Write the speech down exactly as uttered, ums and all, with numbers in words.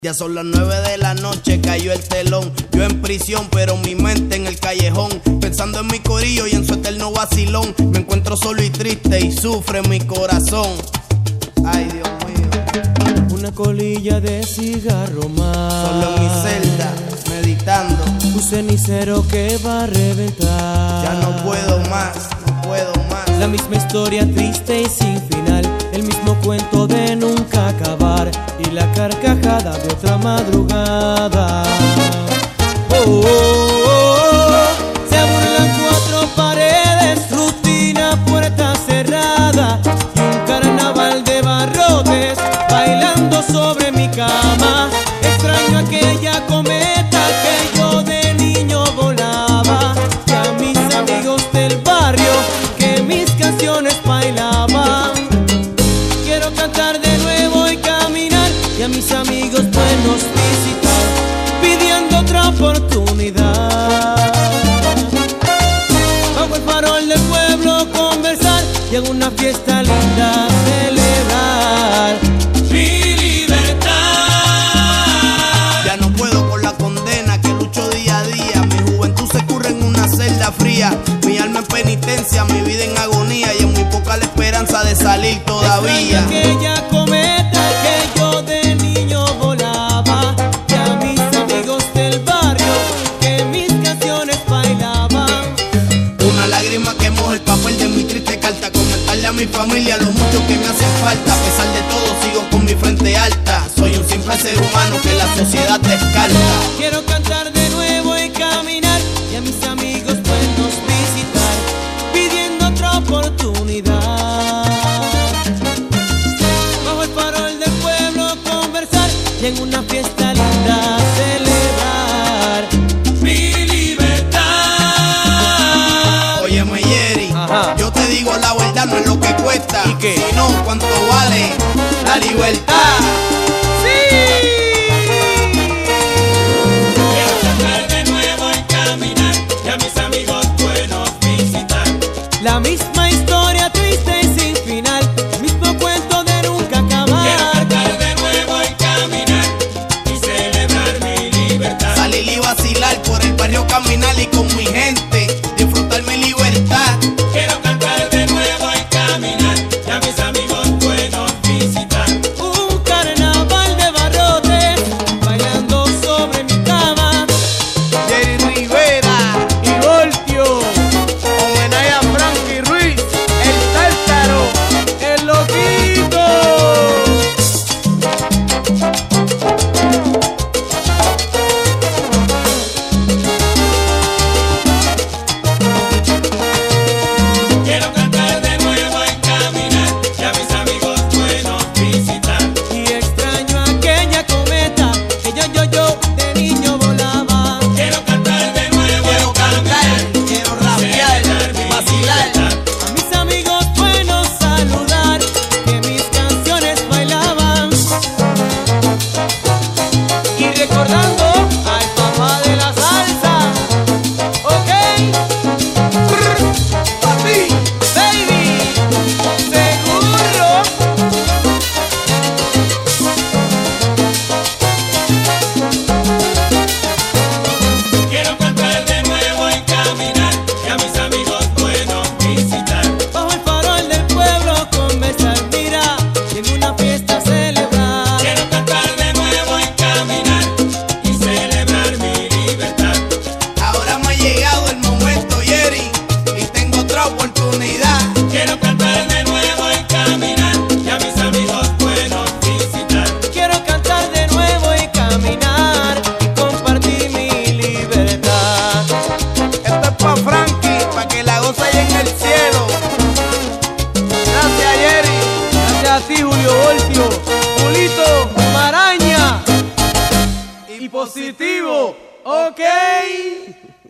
Ya son las nueve de la noche, cayó el telón. Yo en prisión, pero mi mente en el callejón, pensando en mi corillo y en su eterno vacilón. Me encuentro solo y triste y sufre mi corazón. Ay, Dios mío. Una colilla de cigarro más, solo en mi celda, meditando. Un cenicero que va a reventar. Ya no puedo más, no puedo más. La misma historia triste y sin final, el mismo cuento de nunca acabar y la carcajada de otra madrugada. Oh, oh, oh, oh. Se burlan cuatro paredes, rutina, puerta cerrada y un carnaval de barrotes bailando sobre mi cama. Extraño aquella cometa que yo de niño volaba y a mis amigos del barrio que mis canciones bailaban. Quiero cantar de nuevo y caminar y a mis amigos buenos visitar, pidiendo otra oportunidad. Bajo el farol del pueblo conversar y en una fiesta linda celebrar mi libertad. Ya no puedo con la condena que lucho día a día. Mi juventud se curre en una celda fría, mi alma en penitencia, mi vida en agonía y en muy poca la esperanza de salir todavía. Aquella cometa que yo de niño volaba y a mis amigos del barrio que mis canciones bailaban. Una lágrima que moja el papel de mi triste carta, comentarle a mi familia lo mucho que me hace falta. A pesar de todo sigo con mi frente alta, soy un simple ser humano que la sociedad descarta. Quiero cantar de nuevo y caminar y a mis amigos buenos visitar, pidiendo otra oportunidad. Bajo el farol del pueblo conversar y en una fiesta linda celebrar mi libertad. Óyeme, Jerry, Ajá. yo te digo la verdad, no es lo que cuesta. ¿Y qué? Sino cuánto vale la libertad. Quiero cantar de nuevo y caminar y a mis amigos buenos visitar. La misma historia triste y sin final, mismo cuento de nunca acabar. Quiero cantar de nuevo y caminar y celebrar mi libertad. Salir y vacilar por el barrio, caminar y con mi gente disfrutar mi libertad. Quiero cantar de nuevo y caminar y a mis amigos buenos visitar. Un carnaval de barrotes bailando sobre mi cama. Jerry Rivera Y Voltio, homenaje a Frankie Ruiz, el tártaro. el loquito. Quiero cantar de nuevo y caminar y a mis amigos buenos visitar. Y extraño aquella cometa que yo, yo, yo de niño volaba. Quiero cantar de nuevo Quiero y caminar cantar, quiero rapear, celebrar mi vacilar. libertad. A mis amigos buenos saludar que mis canciones bailaban. Y recordando al papá de la salsa. Ok, Papi, baby, seguro. Quiero cantar de nuevo y caminar y a mis amigos buenos visitar. Bajo el farol del pueblo conversar, mira, y en una fiesta celebrar. Quiero cantar de nuevo y caminar y celebrar mi libertad. ahora me ha llegado el momento, Jerry, y tengo otra oportunidad. Quiero cantar de nuevo y caminar y a mis amigos buenos visitar. Quiero cantar de nuevo y caminar y compartir mi libertad. Esto es pa' Frankie, pa' que la goza ahí en el cielo. Gracias, Jerry. Gracias a ti, Julio Voltio, Julito, Maraña y positivo, ok.